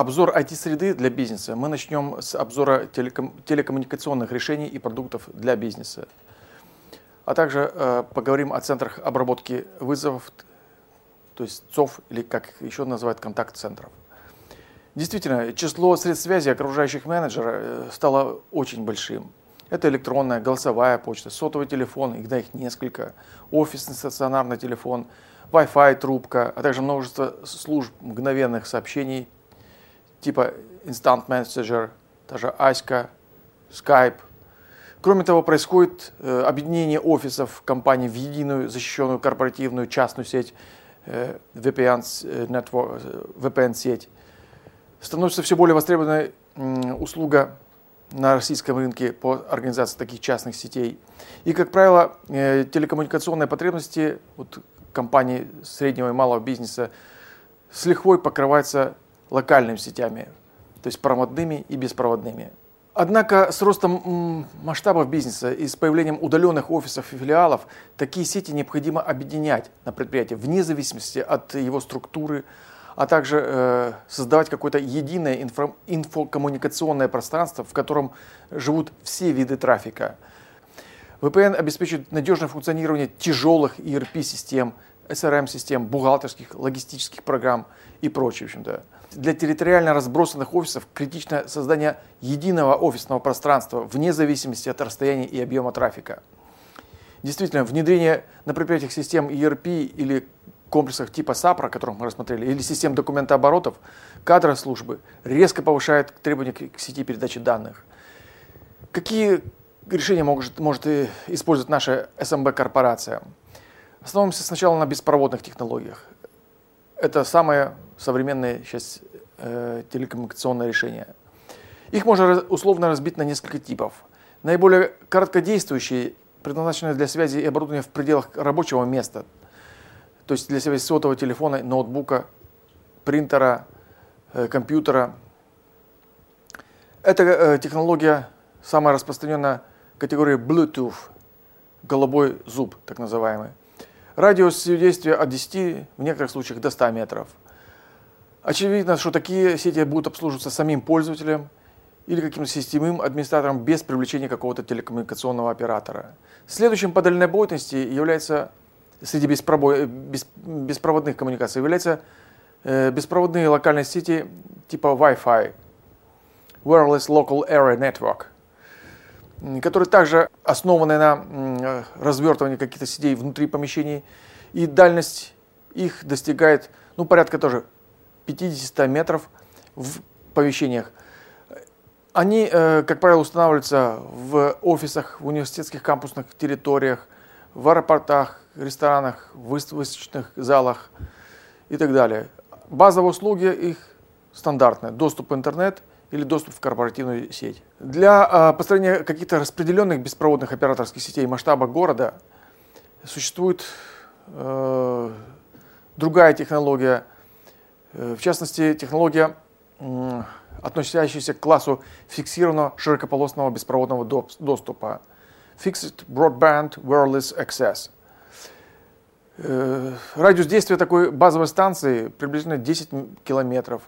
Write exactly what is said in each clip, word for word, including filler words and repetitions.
обзор ай ти-среды для бизнеса. Мы начнем с обзора телеком, телекоммуникационных решений и продуктов для бизнеса. А также э, поговорим о центрах обработки вызовов, то есть ЦОВ, или как их еще называют, контакт-центров. Действительно, число средств связи окружающих менеджера стало очень большим. Это электронная, голосовая почта, сотовый телефон, их, да, их несколько, офисный стационарный телефон, Wi-Fi трубка, а также множество служб мгновенных сообщений типа Instant Messenger, даже Аська, Skype. Кроме того, происходит э, объединение офисов компаний в единую защищенную корпоративную частную сеть, э, ви пи эн-сеть. Становится все более востребованной э, услуга на российском рынке по организации таких частных сетей. И, как правило, э, телекоммуникационные потребности вот, компаний среднего и малого бизнеса с лихвой покрываются локальными сетями, то есть проводными и беспроводными. Однако с ростом масштабов бизнеса и с появлением удаленных офисов и филиалов такие сети необходимо объединять на предприятии вне зависимости от его структуры, а также э, создавать какое-то единое инфо инфокоммуникационное пространство, в котором живут все виды трафика. ви пи эн обеспечивает надежное функционирование тяжелых и эр пи-систем, эс эр эм-систем, бухгалтерских, логистических программ и прочее. В общем-то. Для территориально разбросанных офисов критично создание единого офисного пространства вне зависимости от расстояния и объема трафика. Действительно, внедрение на предприятиях систем и эр пи или комплексах типа сапра, которых мы рассмотрели, или систем документооборотов, кадры службы резко повышает требования к сети передачи данных. Какие решения может, может использовать наша эс эм бэ-корпорация? Основываемся сначала на беспроводных технологиях. Это самое современное сейчас э, телекоммуникационное решение. Их можно условно разбить на несколько типов. Наиболее короткодействующие, предназначенные для связи и оборудования в пределах рабочего места, то есть для связи сотового телефона, ноутбука, принтера, э, компьютера. Эта э, технология самая распространенная категория Bluetooth, голубой зуб, так называемый. Радиус ее действия от десяти, в некоторых случаях до ста метров. Очевидно, что такие сети будут обслуживаться самим пользователем или каким-то системным администратором без привлечения какого-то телекоммуникационного оператора. Следующим по дальнобойности является, среди беспробой, бес, беспроводных коммуникаций, являются э, беспроводные локальные сети типа Wi-Fi, Wireless Local Area Network, которые также основаны на развертывании каких-то сетей внутри помещений, и дальность их достигает, ну, порядка тоже пятидесяти метров в помещениях. Они, как правило, устанавливаются в офисах, в университетских кампусных территориях, в аэропортах, ресторанах, в выставочных залах и так далее. Базовые услуги их стандартные: доступ в интернет или доступ в корпоративную сеть. Для э, построения каких-то распределенных беспроводных операторских сетей масштаба города существует э, другая технология, э, в частности, технология, э, относящаяся к классу фиксированного широкополосного беспроводного доступа. Fixed Broadband Wireless Access. Э, радиус действия такой базовой станции приблизительно десять километров.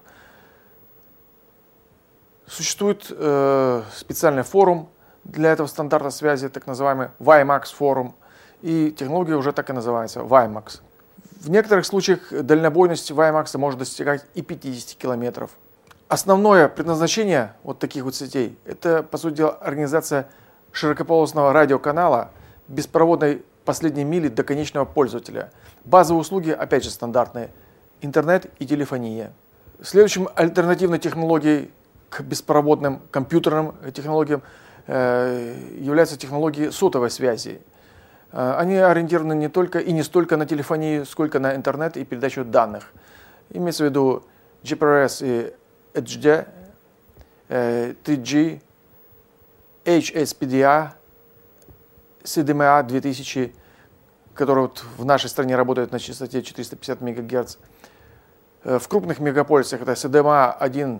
Существует э, специальный форум для этого стандарта связи, так называемый WiMAX форум, и технология уже так и называется WiMAX. В некоторых случаях дальнобойность WiMAX может достигать и пятидесяти километров. Основное предназначение вот таких вот сетей – это, по сути дела, организация широкополосного радиоканала беспроводной последней мили до конечного пользователя. Базовые услуги, опять же, стандартные – интернет и телефония. Следующим альтернативной технологией к беспроводным компьютерным технологиям э, являются технологии сотовой связи. Э, они ориентированы не только и не столько на телефонию, сколько на интернет и передачу данных. Имеется в виду джи пи ар эс и эйч ди, э, три джи, эйч эс пи ди эй, си ди эм эй две тысячи, который вот в нашей стране работает на частоте четыреста пятьдесят мегагерц. Э, в крупных мегаполисах это си ди эм эй один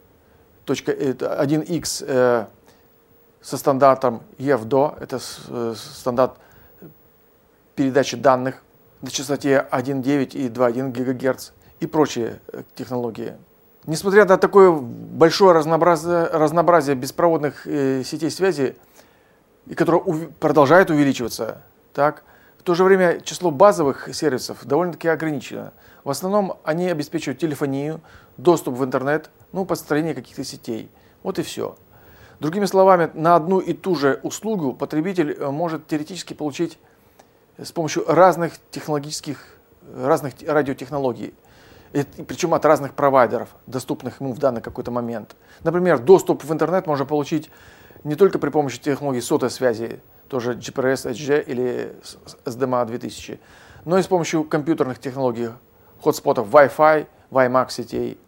один икс э, со стандартом и эф ди о, это э, стандарт передачи данных на частоте один целых девять и два целых одна десятая гигагерц и прочие э, технологии. Несмотря на такое большое разнообразие, разнообразие беспроводных э, сетей связи, и которое ув... продолжает увеличиваться, так, в то же время число базовых сервисов довольно-таки ограничено. В основном они обеспечивают телефонию, доступ в интернет, ну, построение каких-то сетей. Вот и все. Другими словами, на одну и ту же услугу потребитель может теоретически получить с помощью разных технологических, разных радиотехнологий. Причем от разных провайдеров, доступных ему в данный какой-то момент. Например, доступ в интернет можно получить не только при помощи технологий сотовой связи, тоже джи пи ар эс, эйч джи или эс ди эм эй две тысячи, но и с помощью компьютерных технологий, хотспотов Wi-Fi, WiMAX сетей.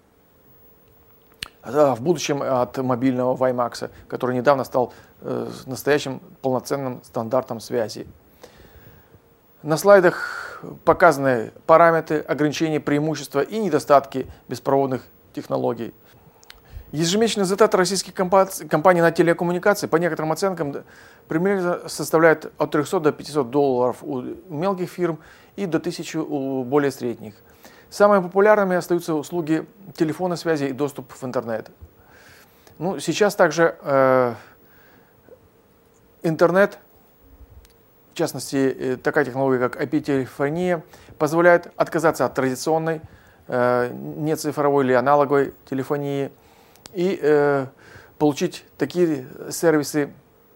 А в будущем от мобильного WiMAX, который недавно стал э, настоящим полноценным стандартом связи. На слайдах показаны параметры, ограничения, преимущества и недостатки беспроводных технологий. Ежемесячные затраты российских компаний на телекоммуникации, по некоторым оценкам, примерно составляют от трёхсот до пятисот долларов у мелких фирм и до тысячи у более средних. Самыми популярными остаются услуги телефонной связи и доступ в интернет. Ну, сейчас также э, интернет, в частности, такая технология, как ай пи-телефония, позволяет отказаться от традиционной, э, нецифровой или аналоговой телефонии и э, получить такие сервисы,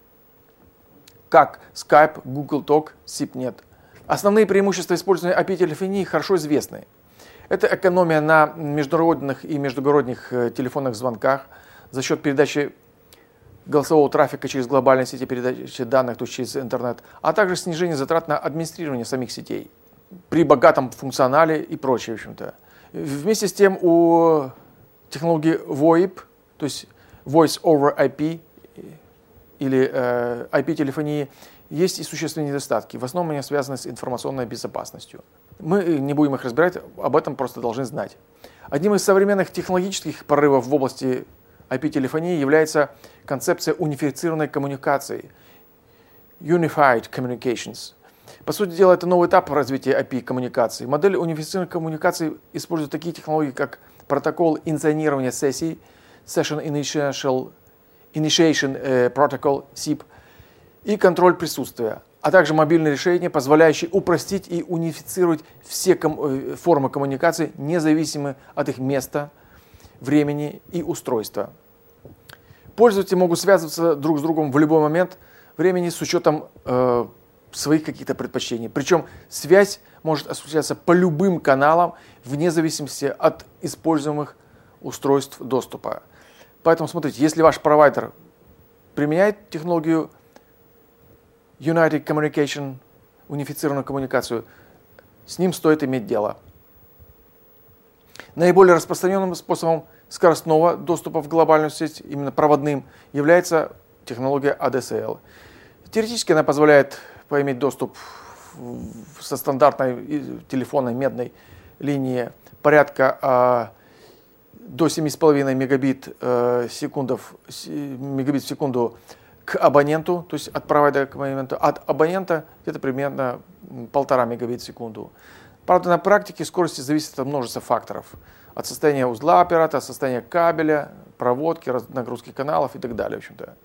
как Skype, Google Talk, сипнет. Основные преимущества использования ай пи-телефонии хорошо известны. Это экономия на международных и междугородних телефонных звонках за счет передачи голосового трафика через глобальные сети передачи данных, то есть через интернет, а также снижение затрат на администрирование самих сетей при богатом функционале и прочее, в общем-то. Вместе с тем у технологии войп, то есть Voice over ай пи или э, ай пи-телефонии, есть и существенные недостатки. В основном они связаны с информационной безопасностью. Мы не будем их разбирать, об этом просто должны знать. Одним из современных технологических прорывов в области ай пи-телефонии является концепция унифицированной коммуникации, Unified Communications. По сути дела, это новый этап развития ай пи-коммуникаций. Модель унифицированной коммуникации использует такие технологии, как протокол инициирования сессий, Session Initiation, Initiation Protocol, сип, и контроль присутствия, а также мобильные решения, позволяющие упростить и унифицировать все ком- формы коммуникации, независимо от их места, времени и устройства. Пользователи могут связываться друг с другом в любой момент времени с учетом э, своих каких-то предпочтений. Причем связь может осуществляться по любым каналам, вне зависимости от используемых устройств доступа. Поэтому смотрите, если ваш провайдер применяет технологию United Communication, унифицированную коммуникацию, с ним стоит иметь дело. Наиболее распространенным способом скоростного доступа в глобальную сеть, именно проводным, является технология эй ди эс эл. Теоретически она позволяет поиметь доступ со стандартной телефонной медной линии порядка а, до семи с половиной мегабит, э, секундов, мегабит в секунду к абоненту, то есть от провайдера к абоненту, от абонента где-то примерно полтора мегабит в секунду. Правда, на практике скорости зависит от множества факторов. От состояния узла оператора, от состояния кабеля, проводки, нагрузки каналов и так далее. В общем-то.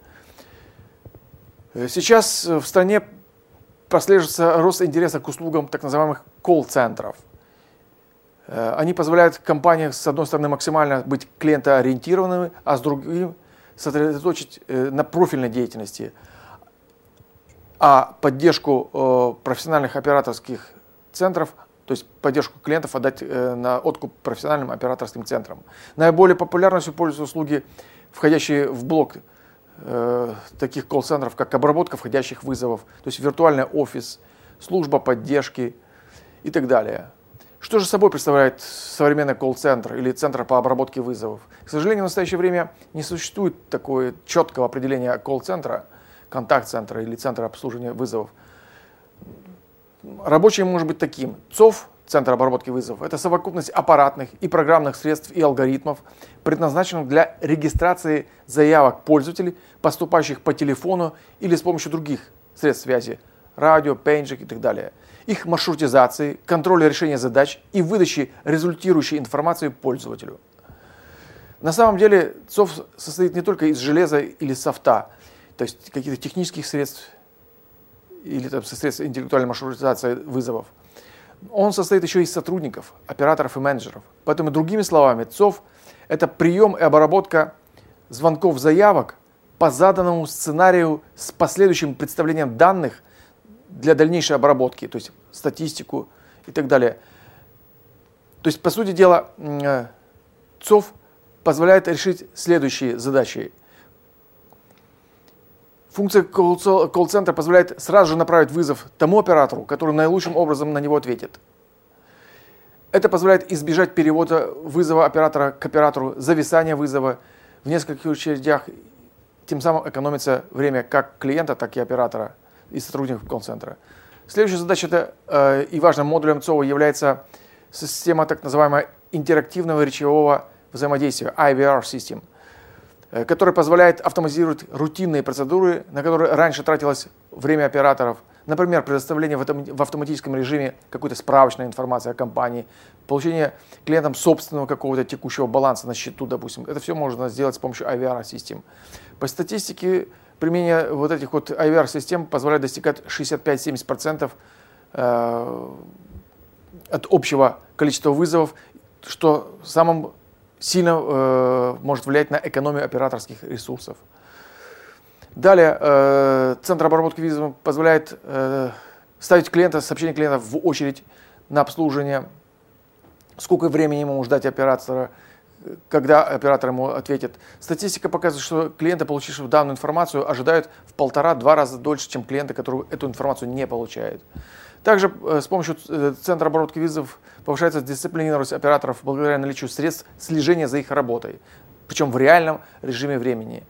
Сейчас в стране прослеживается рост интереса к услугам так называемых колл-центров. Они позволяют компаниям, с одной стороны, максимально быть клиентоориентированными, а с другой сосредоточить на профильной деятельности, а поддержку профессиональных операторских центров, то есть поддержку клиентов отдать на откуп профессиональным операторским центрам. Наиболее популярностью пользуются услуги, входящие в блок э, таких колл-центров, как обработка входящих вызовов, то есть виртуальный офис, служба поддержки и так далее. Что же собой представляет современный колл-центр или центр по обработке вызовов? К сожалению, в настоящее время не существует такого четкого определения колл-центра, контакт-центра или центра обслуживания вызовов. Рабочий может быть таким. ЦОВ, центр обработки вызовов, это совокупность аппаратных и программных средств и алгоритмов, предназначенных для регистрации заявок пользователей, поступающих по телефону или с помощью других средств связи, радио, пейджик и так далее. Их маршрутизации, контроля решения задач и выдачи результирующей информации пользователю. На самом деле ЦОВ состоит не только из железа или софта, то есть каких-то технических средств или там, средств интеллектуальной маршрутизации вызовов. Он состоит еще из сотрудников, операторов и менеджеров. Поэтому, другими словами, ЦОВ – это прием и обработка звонков заявок по заданному сценарию с последующим представлением данных для дальнейшей обработки, то есть статистику и так далее. То есть, по сути дела, ЦОВ позволяет решить следующие задачи. Функция колл-центра позволяет сразу же направить вызов тому оператору, который наилучшим образом на него ответит. Это позволяет избежать перевода вызова оператора к оператору, зависания вызова в нескольких очередях. Тем самым экономится время как клиента, так и оператора и сотрудников колл-центра. Следующая задача это, э, и важным модулем ЦОВа является система так называемого интерактивного речевого взаимодействия, ай ви ар-систем, который позволяет автоматизировать рутинные процедуры, на которые раньше тратилось время операторов. Например, предоставление в автоматическом режиме какой-то справочной информации о компании, получение клиентам собственного какого-то текущего баланса на счету, допустим. Это все можно сделать с помощью ай ви ар-систем. По статистике, применение вот этих вот ай ви ар-систем позволяет достигать шестьдесят пять - семьдесят процентов от общего количества вызовов, что самым сильно э, может влиять на экономию операторских ресурсов. Далее, э, центр обработки вызовов позволяет э, ставить клиента, сообщение клиента в очередь на обслуживание, сколько времени ему ждать оператора, когда оператор ему ответит. Статистика показывает, что клиенты, получившие данную информацию, ожидают в полтора-два раза дольше, чем клиенты, которые эту информацию не получают. Также э, с помощью э, центра обработки вызовов повышается дисциплинированность операторов благодаря наличию средств слежения за их работой, причем в реальном режиме времени.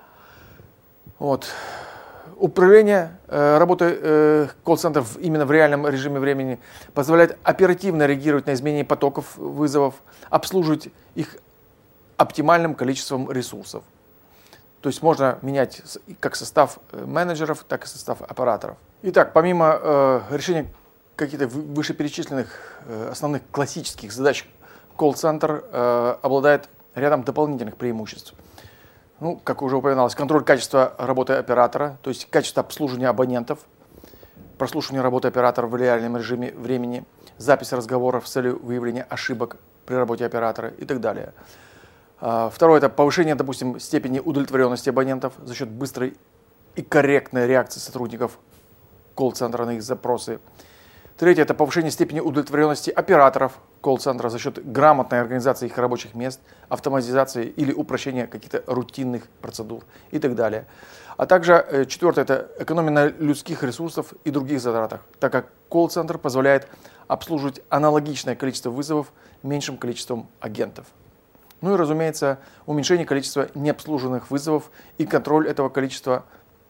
Вот. Управление э, работой э, колл-центров именно в реальном режиме времени позволяет оперативно реагировать на изменения потоков вызовов, обслуживать их оптимальным количеством ресурсов. То есть можно менять как состав менеджеров, так и состав операторов. Итак, помимо э, решения каких-то вышеперечисленных э, основных классических задач, колл-центр э, обладает рядом дополнительных преимуществ. Ну, как уже упоминалось, контроль качества работы оператора, то есть качество обслуживания абонентов, прослушивание работы оператора в реальном режиме времени, запись разговоров с целью выявления ошибок при работе оператора и так далее. Второе – это повышение, допустим, степени удовлетворенности абонентов за счет быстрой и корректной реакции сотрудников колл-центра на их запросы. Третье – это повышение степени удовлетворенности операторов колл-центра за счет грамотной организации их рабочих мест, автоматизации или упрощения каких-то рутинных процедур и так далее. А также четвертое – это экономия на людских ресурсов и других затратах, так как колл-центр позволяет обслуживать аналогичное количество вызовов меньшим количеством агентов. Ну и, разумеется, уменьшение количества необслуженных вызовов и контроль этого количества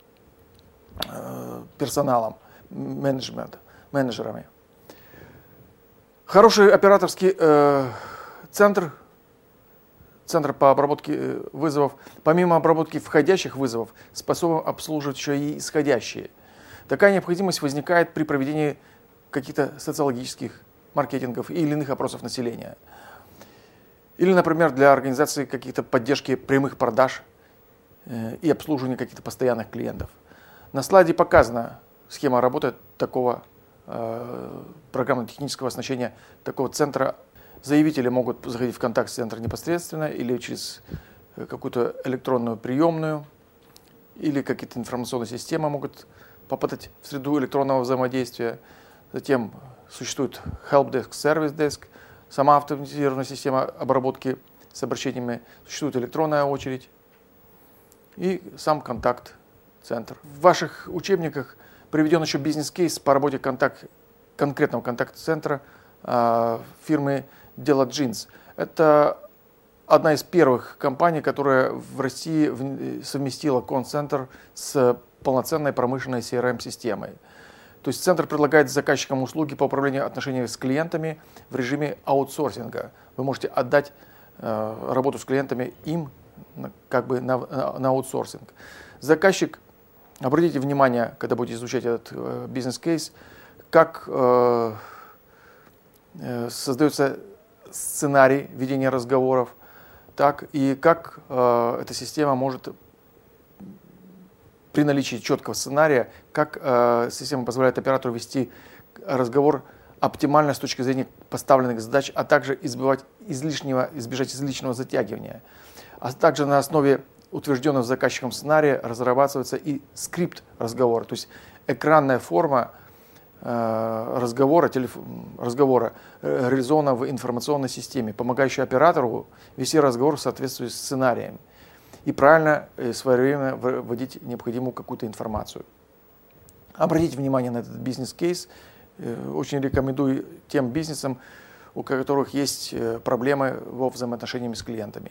э, персоналом, менеджмента, менеджерами. Хороший операторский э, центр, центр по обработке вызовов, помимо обработки входящих вызовов, способен обслуживать еще и исходящие. Такая необходимость возникает при проведении каких-то социологических, маркетингов или иных опросов населения. Или, например, для организации каких-то поддержки прямых продаж э, и обслуживания каких-то постоянных клиентов. На слайде показана схема работы такого э, программно-технического оснащения такого центра. Заявители могут заходить в контакт с центром непосредственно или через какую-то электронную приемную, или какие-то информационные системы могут попадать в среду электронного взаимодействия. Затем существует help desk, service desk, сама автоматизированная система обработки с обращениями, существует электронная очередь и сам контакт-центр. В ваших учебниках приведен еще бизнес-кейс по работе контакт, конкретного контакт-центра э, фирмы Dela Jeans. Это одна из первых компаний, которая в России совместила контакт-центр с полноценной промышленной си эр эм-системой. То есть центр предлагает заказчикам услуги по управлению отношениями с клиентами в режиме аутсорсинга. Вы можете отдать э, работу с клиентами им как бы на, на, на аутсорсинг. Заказчик, обратите внимание, когда будете изучать этот э, бизнес-кейс, как э, э, создается сценарий ведения разговоров, так и как э, эта система может при наличии четкого сценария, как э, система позволяет оператору вести разговор оптимально с точки зрения поставленных задач, а также избежать излишнего, избежать излишнего затягивания. А также на основе утвержденного заказчиком сценария разрабатывается и скрипт разговора, то есть экранная форма э, разговора, телеф... разговора э, реализована в информационной системе, помогающая оператору вести разговор в соответствии с сценарием и правильно и своевременно вводить необходимую какую-то информацию. Обратите внимание на этот бизнес-кейс. Очень рекомендую тем бизнесам, у которых есть проблемы во взаимоотношениями с клиентами.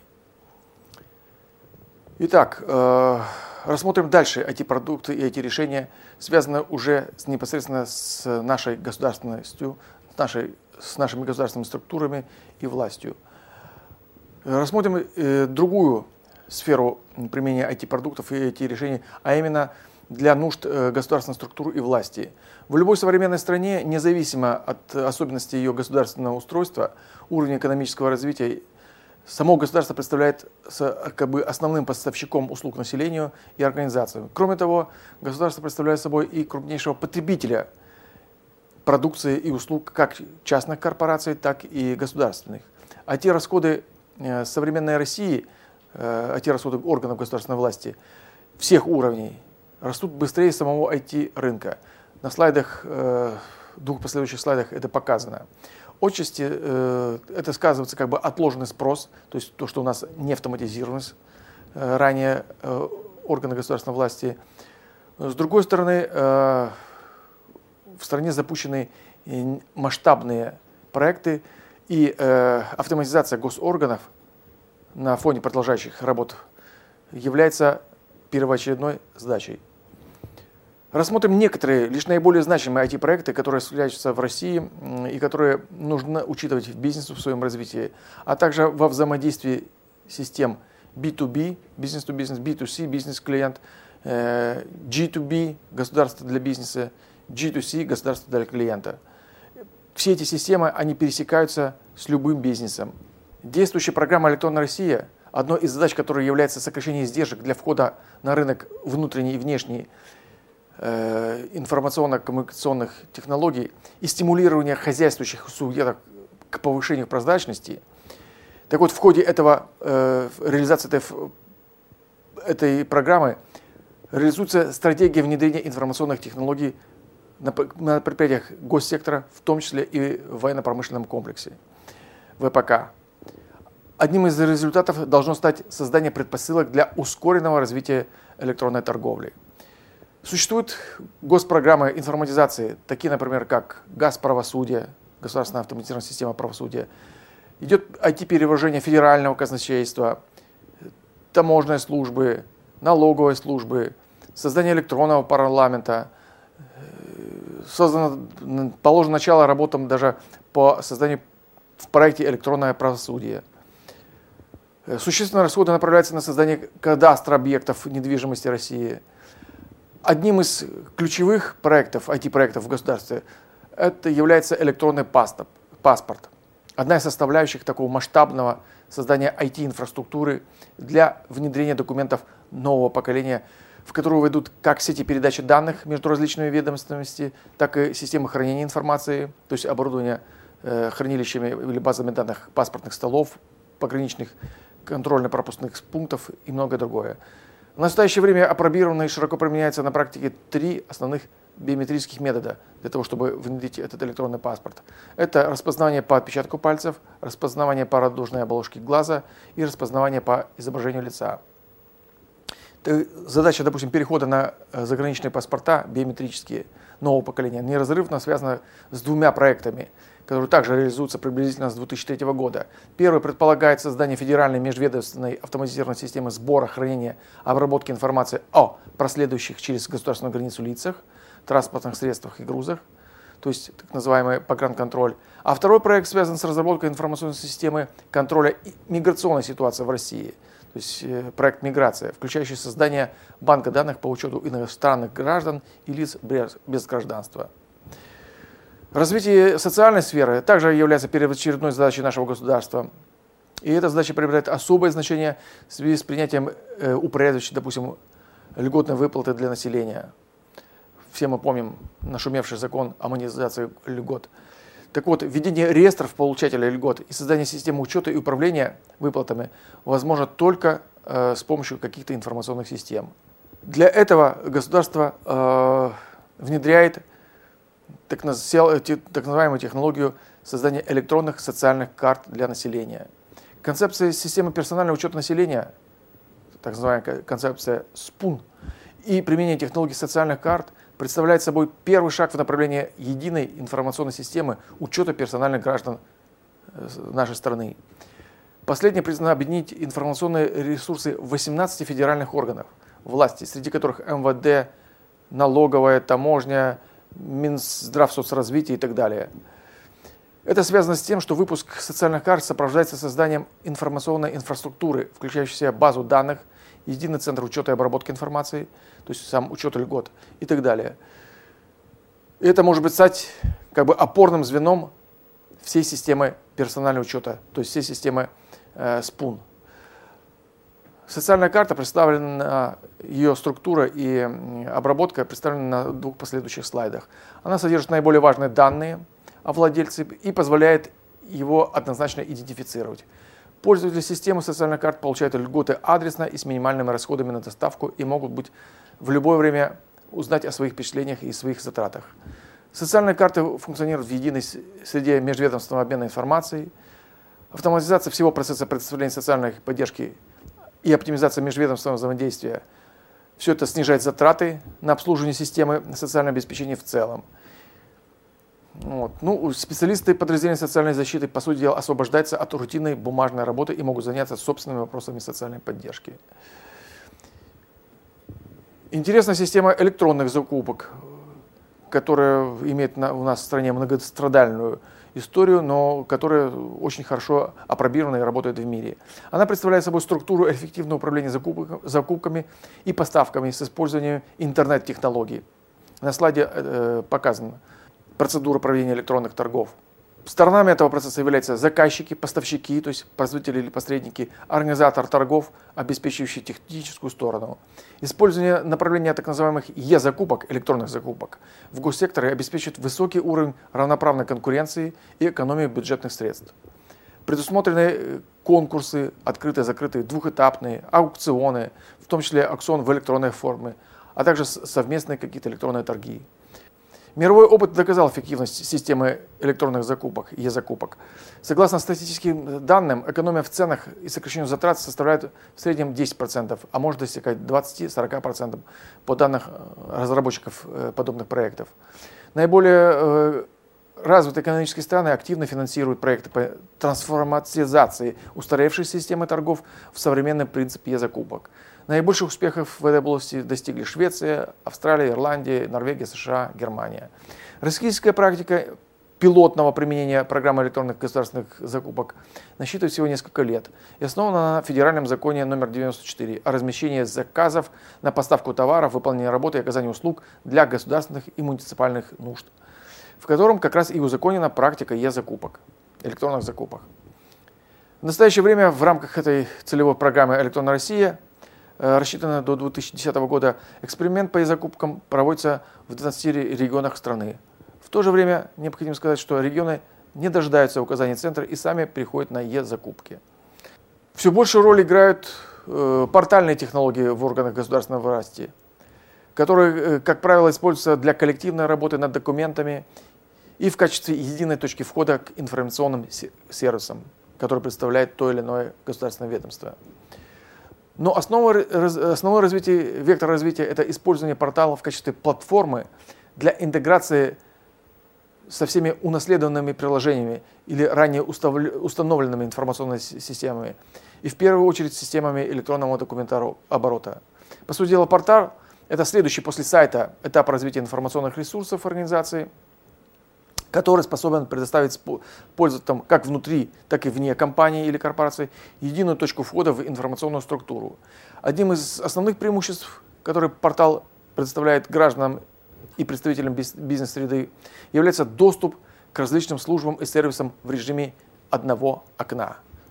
Итак, рассмотрим дальше ай ти-продукты и ай ти-решения, связанные уже с, непосредственно с нашей государственностью, с, нашей, с нашими государственными структурами и властью. Рассмотрим другую сферу применения ай ти-продуктов и ай ти-решений, а именно для нужд государственной структуры и власти. В любой современной стране, независимо от особенностей ее государственного устройства, уровня экономического развития, само государство представляет как бы основным поставщиком услуг населению и организациям. Кроме того, государство представляет собой и крупнейшего потребителя продукции и услуг как частных корпораций, так и государственных. ай ти-расходы современной России, ай ти-расходы органов государственной власти всех уровней растут быстрее самого ай ти-рынка. На слайдах, двух последующих слайдах это показано. Отчасти э, это сказывается как бы отложенный спрос, то есть то, что у нас не автоматизировалось э, ранее э, органы государственной власти. С другой стороны, э, в стране запущены масштабные проекты, и э, автоматизация госорганов на фоне продолжающих работ является первоочередной задачей. Рассмотрим некоторые, лишь наиболее значимые ай ти-проекты, которые осуществляются в России и которые нужно учитывать в бизнесе в своем развитии, а также во взаимодействии систем би ту би, бизнес-то-бизнес, би ту си, бизнес-клиент, джи ту би, государство для бизнеса, джи ту си, государство для клиента. Все эти системы, они пересекаются с любым бизнесом. Действующая программа «Электронная Россия», одной из задач которой является сокращение издержек для входа на рынок внутренний и внешний, информационно-коммуникационных технологий и стимулирования хозяйствующих субъектов к повышению прозрачности. Так вот, в ходе этого, э, реализации этой, этой программы реализуется стратегия внедрения информационных технологий на, на предприятиях госсектора, в том числе и в военно-промышленном комплексе, вэ пэ ка. Одним из результатов должно стать создание предпосылок для ускоренного развития электронной торговли. Существуют госпрограммы информатизации, такие, например, как Газправосудие, государственная автоматизированная система правосудия. Идет ай ти-перевожение федерального казначейства, таможенной службы, налоговой службы, создание электронного парламента. Создано, положено начало работам даже по созданию в проекте «Электронное правосудие». Существенные расходы направляются на создание кадастра объектов недвижимости России. Одним из ключевых проектов, ай ти-проектов в государстве, это является электронный паспорт. Одна из составляющих такого масштабного создания ай ти-инфраструктуры для внедрения документов нового поколения, в которую войдут как сети передачи данных между различными ведомственностями, так и системы хранения информации, то есть оборудование э, хранилищами или базами данных паспортных столов, пограничных контрольно-пропускных пунктов и многое другое. В настоящее время апробировано и широко применяется на практике три основных биометрических метода для того, чтобы внедрить этот электронный паспорт. Это распознавание по отпечатку пальцев, распознавание по радужной оболочке глаза и распознавание по изображению лица. Задача, допустим, перехода на заграничные паспорта биометрические нового поколения неразрывно связана с двумя проектами, которые также реализуются приблизительно с две тысячи третьего года. Первый предполагает создание федеральной межведомственной автоматизированной системы сбора, хранения, обработки информации о проследующих через государственную границу лицах, транспортных средствах и грузах, то есть так называемый погранконтроль. А второй проект связан с разработкой информационной системы контроля миграционной ситуации в России, то есть проект «Миграция», включающий создание банка данных по учету иностранных граждан и лиц без гражданства. Развитие социальной сферы также является первоочередной задачей нашего государства. И эта задача приобретает особое значение в связи с принятием э, упорядочивающей, допустим, льготной выплаты для населения. Все мы помним нашумевший закон о монетизации льгот. Так вот, введение реестров получателей льгот и создание системы учета и управления выплатами возможно только э, с помощью каких-то информационных систем. Для этого государство э, внедряет так, так называемую технологию создания электронных социальных карт для населения. Концепция системы персонального учета населения, так называемая концепция СПУН, и применение технологий социальных карт представляет собой первый шаг в направлении единой информационной системы учета персональных граждан нашей страны. Последнее призвано объединить информационные ресурсы восемнадцати федеральных органов власти, среди которых эм вэ дэ, налоговая, таможня, Минздравсоцразвитие и так далее. Это связано с тем, что выпуск социальных карт сопровождается созданием информационной инфраструктуры, включающей в себя базу данных, единый центр учета и обработки информации, то есть сам учет льгот и так далее. И это может быть стать как бы опорным звеном всей системы персонального учета, то есть всей системы э, СПУН. Социальная карта представлена, ее структура и обработка представлены на двух последующих слайдах. Она содержит наиболее важные данные о владельце и позволяет его однозначно идентифицировать. Пользователи системы социальных карт получают льготы адресно и с минимальными расходами на доставку и могут быть в любое время узнать о своих впечатлениях и своих затратах. Социальные карты функционируют в единой среде межведомственного обмена информацией. Автоматизация всего процесса предоставления социальной поддержки и оптимизация межведомственного взаимодействия. Все это снижает затраты на обслуживание системы социального обеспечения в целом. Вот. Ну, специалисты подразделения социальной защиты, по сути дела, освобождаются от рутинной бумажной работы и могут заняться собственными вопросами социальной поддержки. Интересная система электронных закупок, которая имеет на, у нас в стране многострадальную историю, но которая очень хорошо апробирована и работает в мире. Она представляет собой структуру эффективного управления закупок, закупками и поставками с использованием интернет-технологий. На слайде э, показано процедура проведения электронных торгов. Сторонами этого процесса являются заказчики, поставщики, то есть производители или посредники, организатор торгов, обеспечивающий техническую сторону. Использование направления так называемых Е-закупок, электронных закупок, в госсекторе обеспечивает высокий уровень равноправной конкуренции и экономии бюджетных средств. Предусмотрены конкурсы, открытые, закрытые, двухэтапные, аукционы, в том числе аукцион в электронной форме, а также совместные какие-то электронные торги. Мировой опыт доказал эффективность системы электронных закупок, Е-закупок. Согласно статистическим данным, экономия в ценах и сокращение затрат составляет в среднем десять процентов, а может достигать двадцати-сорока процентов по данным разработчиков подобных проектов. Наиболее развитые экономические страны активно финансируют проекты по трансформатизации устаревшей системы торгов в современный принцип Е-закупок. Наибольших успехов в этой области достигли Швеция, Австралия, Ирландия, Норвегия, США, Германия. Российская практика пилотного применения программы электронных государственных закупок насчитывает всего несколько лет и основана на федеральном законе номер девяносто четыре о размещении заказов на поставку товаров, выполнение работы и оказание услуг для государственных и муниципальных нужд, в котором как раз и узаконена практика Е-закупок, электронных закупок. В настоящее время в рамках этой целевой программы «Электронная Россия», рассчитанная до две тысячи десятого года, эксперимент по Е-закупкам проводится в двадцати регионах страны. В то же время необходимо сказать, что регионы не дожидаются указаний центра и сами переходят на Е-закупки. Все большую роль играют э, портальные технологии в органах государственной власти, которые, э, как правило, используются для коллективной работы над документами и в качестве единой точки входа к информационным сервисам, которые представляет то или иное государственное ведомство. Но основой, основной развитие, вектор развития – это использование портала в качестве платформы для интеграции со всеми унаследованными приложениями или ранее установленными информационными системами, и в первую очередь системами электронного документооборота. По сути дела, портал – это следующий после сайта этап развития информационных ресурсов организации, который способен предоставить пользователям как внутри, так и вне компании или корпорации единую точку входа в информационную структуру. Одним из основных преимуществ, которые портал предоставляет гражданам и представителям бизнес-среды, является доступ к различным службам и сервисам в режиме одного окна.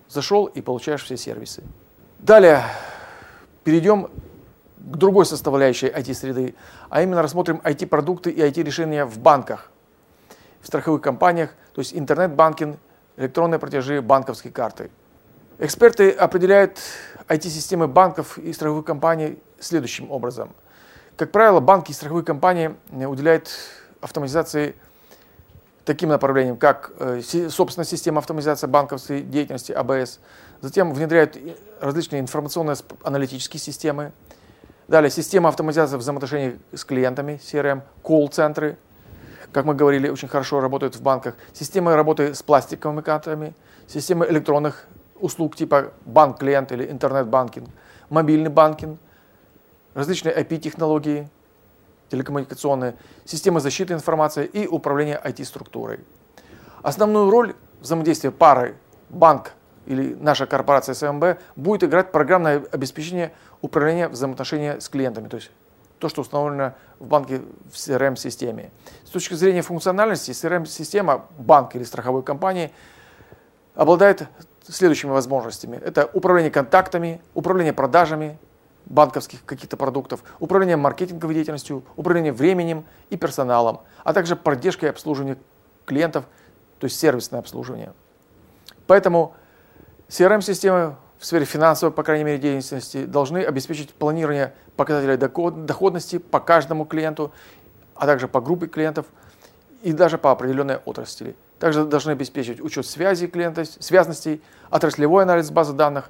Зашел и получаешь все сервисы. Далее перейдем к другой составляющей ай ти-среды, а именно рассмотрим ай ти-продукты и ай ти-решения в банках, в страховых компаниях, то есть интернет-банкинг, электронные платежи, банковские карты. Эксперты определяют ай ти-системы банков и страховых компаний следующим образом. Как правило, банки и страховые компании уделяют автоматизации таким направлениям, как собственная система автоматизации банковской деятельности а бэ эс, затем внедряют различные информационно-аналитические системы, далее система автоматизации взаимоотношений с клиентами, си эр эм, колл-центры, как мы говорили, очень хорошо работают в банках, системы работы с пластиковыми картами, системы электронных услуг типа банк-клиент или интернет-банкинг, мобильный банкинг, различные ай пи-технологии, телекоммуникационные, системы защиты информации и управления ай ти-структурой. Основную роль взаимодействия пары банк или наша корпорация эс эм бэ будет играть программное обеспечение управления взаимоотношения с клиентами, то есть то, что установлено в банке в си эр эм-системе. С точки зрения функциональности, си эр эм-система банка или страховой компании обладает следующими возможностями. Это управление контактами, управление продажами банковских каких-то продуктов, управление маркетинговой деятельностью, управление временем и персоналом, а также поддержкой и обслуживанием клиентов, то есть сервисное обслуживание. Поэтому си эр эм-системы в сфере финансовой, по крайней мере, деятельности должны обеспечить планирование показателей доходности по каждому клиенту, а также по группе клиентов и даже по определенной отрасли. Также должны обеспечить учет связи клиентов, связностей, отраслевой анализ базы данных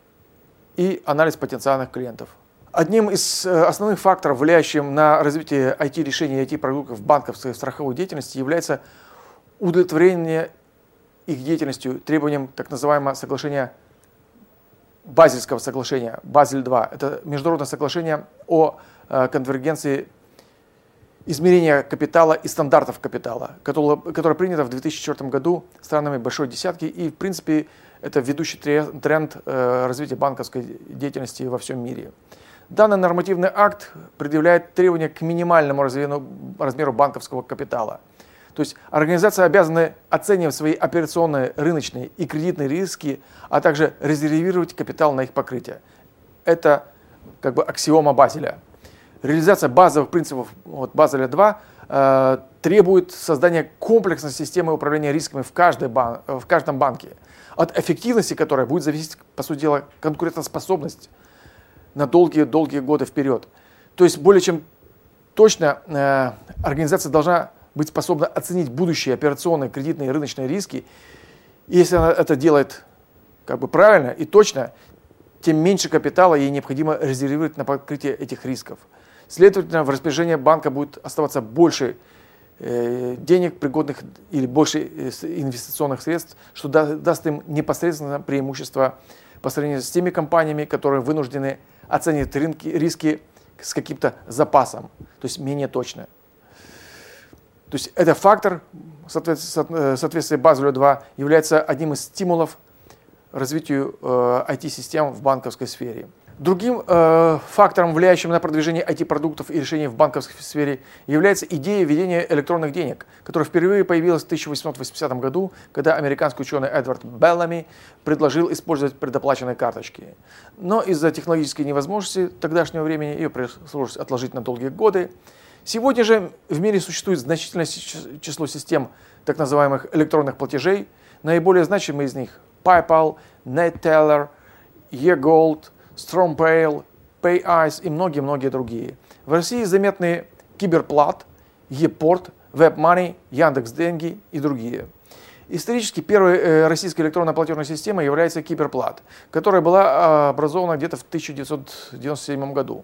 и анализ потенциальных клиентов. Одним из основных факторов, влияющим на развитие ай ти-решений и ай ти-продуктов в банковской и страховой деятельности, является удовлетворение их деятельностью требованиям так называемого соглашения, Базельского соглашения, Базель-два. Это международное соглашение о конвергенции измерения капитала и стандартов капитала, которое, которое принято в две тысячи четвёртом году странами Большой Десятки, и в принципе это ведущий тренд развития банковской деятельности во всем мире. Данный нормативный акт предъявляет требования к минимальному размеру банковского капитала. То есть организация обязана оценивать свои операционные, рыночные и кредитные риски, а также резервировать капитал на их покрытие. Это как бы аксиома Базеля. Реализация базовых принципов вот, Базеля-два э, требует создания комплексной системы управления рисками в, каждой бан, в каждом банке, от эффективности которой будет зависеть, по сути дела, конкурентоспособность на долгие-долгие годы вперед. То есть более чем точно э, организация должна быть способна оценить будущие операционные, кредитные и рыночные риски. И если она это делает как бы правильно и точно, тем меньше капитала ей необходимо резервировать на покрытие этих рисков. Следовательно, в распоряжении банка будет оставаться больше э, денег, пригодных или больше э, инвестиционных средств, что да, даст им непосредственно преимущество по сравнению с теми компаниями, которые вынуждены оценивать рынки, риски с каким-то запасом, то есть менее точно. То есть этот фактор соответствия Базелю-два является одним из стимулов развитию э, ай ти-систем в банковской сфере. Другим э, фактором, влияющим на продвижение ай ти-продуктов и решений в банковской сфере, является идея введения электронных денег, которая впервые появилась в тысяча восемьсот восьмидесятом году, когда американский ученый Эдвард Беллами предложил использовать предоплаченные карточки. Но из-за технологической невозможности тогдашнего времени ее пришлось отложить на долгие годы. Сегодня же в мире существует значительное число систем так называемых электронных платежей. Наиболее значимые из них PayPal, NetTeller, eGold, StrongPay, PayEyes и многие-многие другие. В России заметны Киберплат, ePort, WebMoney, Яндекс.Деньги и другие. Исторически первой э, российской электронной платежной системой является Киберплат, которая была образована где-то в тысяча девятьсот девяносто седьмом году.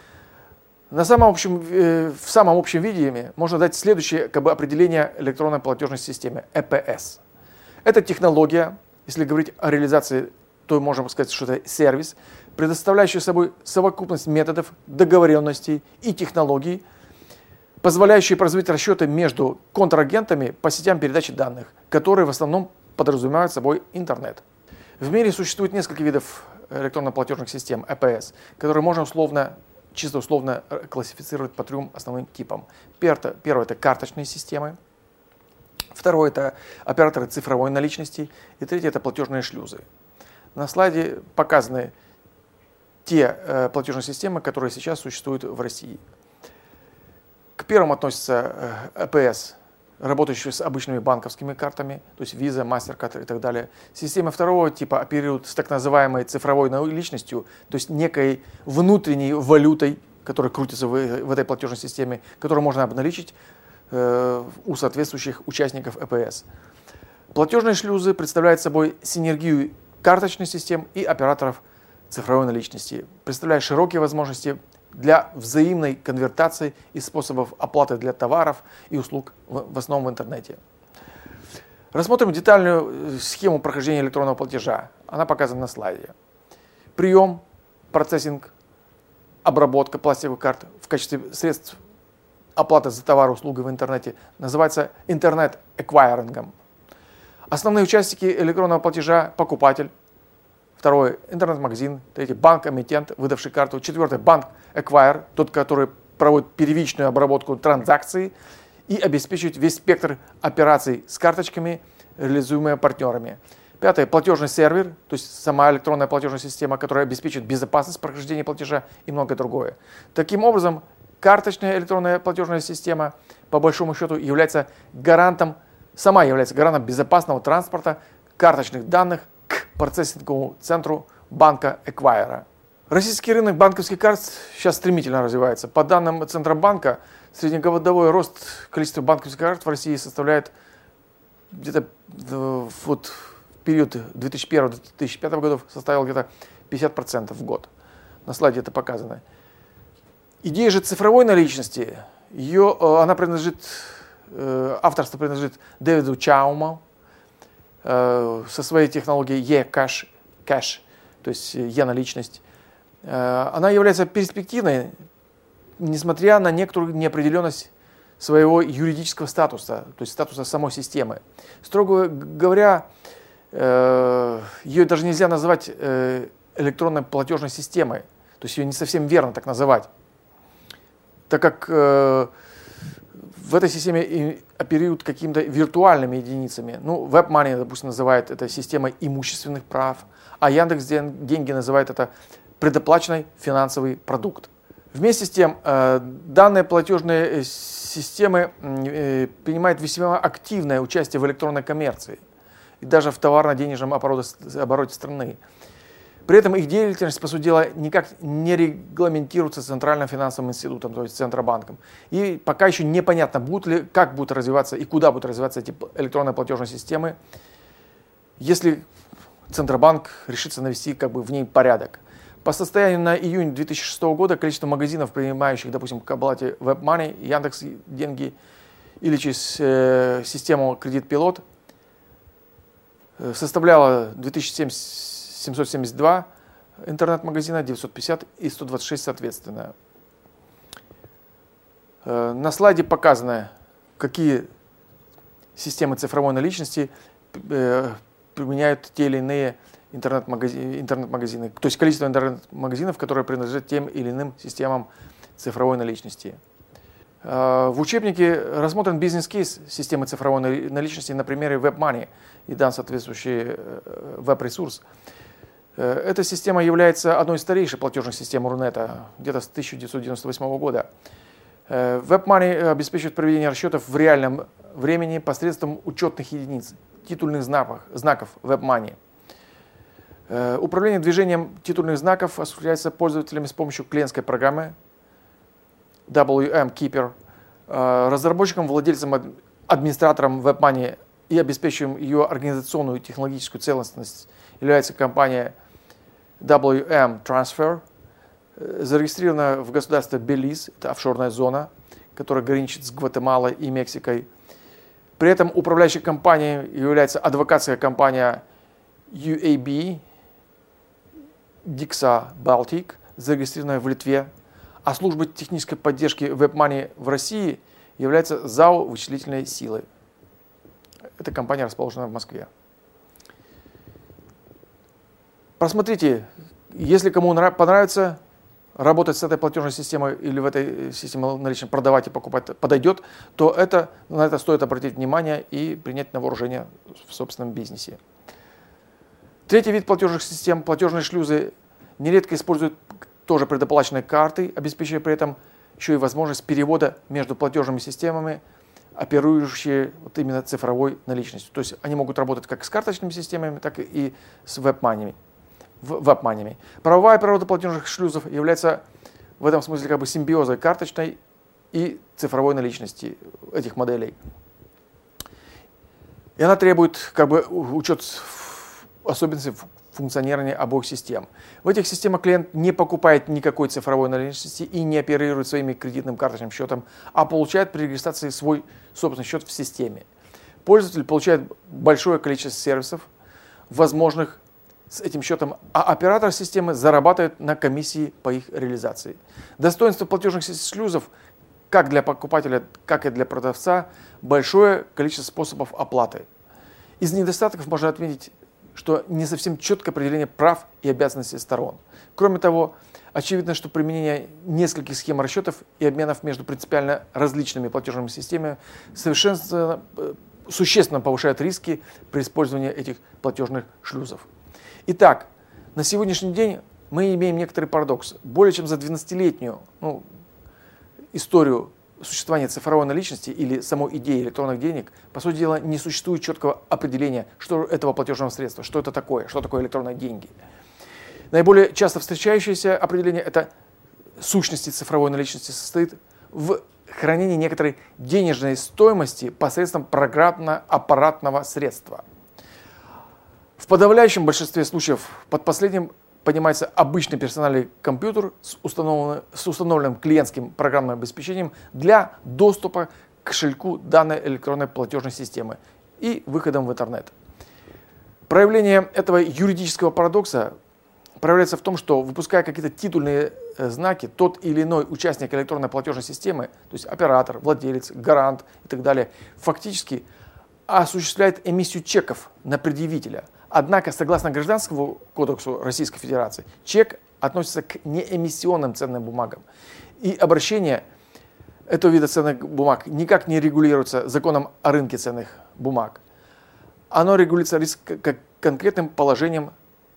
На самом общем, э, в самом общем виде можно дать следующее как бы, определение электронной платежной системы – и пи эс. Это технология, если говорить о реализации, то можем сказать, что это сервис, предоставляющий собой совокупность методов, договоренностей и технологий, позволяющие производить расчеты между контрагентами по сетям передачи данных, которые в основном подразумевают собой интернет. В мире существует несколько видов электронно-платежных систем и пи эс, которые можно условно, чисто условно классифицировать по трем основным типам. Первое – это карточные системы. Второе – это операторы цифровой наличности. И третье – это платежные шлюзы. На слайде показаны те э, платежные системы, которые сейчас существуют в России. К первым относится э, ЭПС, работающие с обычными банковскими картами, то есть Visa, MasterCard и так далее. Системы второго типа оперируют с так называемой цифровой наличностью, то есть некой внутренней валютой, которая крутится в, в этой платежной системе, которую можно обналичить э, у соответствующих участников ЭПС. Платежные шлюзы представляют собой синергию карточных систем и операторов цифровой наличности, представляя широкие возможности для взаимной конвертации и способов оплаты для товаров и услуг в, в основном в интернете. Рассмотрим детальную схему прохождения электронного платежа. Она показана на слайде. Прием, процессинг, обработка пластиковых карт в качестве средств оплаты за товары и услуги в интернете называется интернет-эквайрингом. Основные участники электронного платежа – покупатель. Второй – интернет-магазин. Третий – банк-эмитент, выдавший карту. Четвертый – банк-эквайр, тот, который проводит первичную обработку транзакций и обеспечивает весь спектр операций с карточками, реализуемые партнерами. Пятый – платежный сервер, то есть сама электронная платежная система, которая обеспечивает безопасность прохождения платежа и многое другое. Таким образом, карточная электронная платежная система, по большому счету, является гарантом, сама является гарантом безопасного транспорта карточных данных к процессинговому центру банка-эквайра. Российский рынок банковских карт сейчас стремительно развивается. По данным Центробанка, среднегодовой рост количества банковских карт в России составляет где-то вот, в период две тысячи первого — две тысячи пятого годов составил где-то пятьдесят процентов в год. На слайде это показано. Идея же цифровой наличности, ее, она принадлежит, авторство принадлежит Дэвиду Чауму со своей технологией e-cash, cash, то есть e-наличность. Она является перспективной, несмотря на некоторую неопределенность своего юридического статуса, то есть статуса самой системы. Строго говоря, ее даже нельзя называть электронной платежной системой, то есть ее не совсем верно так называть, так как в этой системе оперируют какими-то виртуальными единицами. Ну, WebMoney, допустим, называет это системой имущественных прав, а Яндекс.Деньги называет это предоплаченный финансовый продукт. Вместе с тем, данные платежные системы принимают весьма активное участие в электронной коммерции и даже в товарно-денежном обороте страны. При этом их деятельность, по сути дела, никак не регламентируется Центральным финансовым институтом, то есть Центробанком. И пока еще непонятно, будут ли, как будут развиваться и куда будут развиваться эти электронные платежные системы, если Центробанк решится навести как бы в ней порядок. По состоянию на июнь две тысячи шестого года количество магазинов, принимающих, допустим, к оплате WebMoney, Яндекс.Деньги или через э, систему Кредит Пилот, э, составляло две тысячи семьсот семьдесят два интернет-магазина, девятьсот пятьдесят и сто двадцать шесть соответственно. Э, на слайде показано, какие системы цифровой наличности э, применяют те или иные интернет-магазины, интернет-магазины, то есть количество интернет-магазинов, которые принадлежат тем или иным системам цифровой наличности. В учебнике рассмотрен бизнес-кейс системы цифровой наличности на примере WebMoney и дан соответствующий веб-ресурс. Эта система является одной из старейших платежных систем Рунета, где-то с тысяча девятьсот девяносто восьмого года. WebMoney обеспечивает проведение расчетов в реальном времени посредством учетных единиц, титульных знаков, знаков WebMoney. Управление движением титульных знаков осуществляется пользователями с помощью клиентской программы дабл ю эм Keeper. Разработчиком, владельцем, администратором WebMoney и обеспечивающим ее организационную и технологическую целостность является компания дабл ю эм Transfer. Зарегистрирована в государстве Белиз, это офшорная зона, которая граничит с Гватемалой и Мексикой. При этом управляющей компанией является адвокатская компания ю эй би Dixa Baltic, зарегистрированная в Литве, а служба технической поддержки WebMoney в России является ЗАО «Вычислительные силы». Эта компания расположена в Москве. Просмотрите, если кому понравится работать с этой платежной системой или в этой системе наличных продавать и покупать подойдет, то это, на это стоит обратить внимание и принять на вооружение в собственном бизнесе. Третий вид платежных систем, платежные шлюзы, нередко используют тоже предоплаченные карты, обеспечивая при этом еще и возможность перевода между платежными системами, оперирующие вот именно цифровой наличностью. То есть они могут работать как с карточными системами, так и с веб-манями. веб-манями. Правовая природа платежных шлюзов является в этом смысле как бы симбиозой карточной и цифровой наличности этих моделей. И она требует как бы учет особенностей функционирования обоих систем. В этих системах клиент не покупает никакой цифровой наличности и не оперирует своими кредитным карточным счетом, а получает при регистрации свой собственный счет в системе. Пользователь получает большое количество сервисов, возможных с этим счетом, а оператор системы зарабатывает на комиссии по их реализации. Достоинство платежных шлюзов как для покупателя, как и для продавца большое количество способов оплаты. Из недостатков можно отметить, что не совсем четкое определение прав и обязанностей сторон. Кроме того, очевидно, что применение нескольких схем расчетов и обменов между принципиально различными платежными системами совершенно существенно повышает риски при использовании этих платежных шлюзов. Итак, на сегодняшний день мы имеем некоторый парадокс. Более чем за двенадцатилетнюю ну, историю существования цифровой наличности или самой идеи электронных денег, по сути дела, не существует четкого определения, что этого платежного средства, что это такое, что такое электронные деньги. Наиболее часто встречающееся определение это сущности цифровой наличности состоит в хранении некоторой денежной стоимости посредством программно-аппаратного средства. В подавляющем большинстве случаев под последним понимается обычный персональный компьютер с установленным, с установленным клиентским программным обеспечением для доступа к кошельку данной электронной платежной системы и выходом в интернет. Проявление этого юридического парадокса проявляется в том, что выпуская какие-то титульные знаки, тот или иной участник электронной платежной системы, то есть оператор, владелец, гарант и так далее, фактически осуществляет эмиссию чеков на предъявителя. Однако, согласно Гражданскому кодексу Российской Федерации, чек относится к неэмиссионным ценным бумагам. И обращение этого вида ценных бумаг никак не регулируется законом о рынке ценных бумаг. Оно регулируется как конкретным положением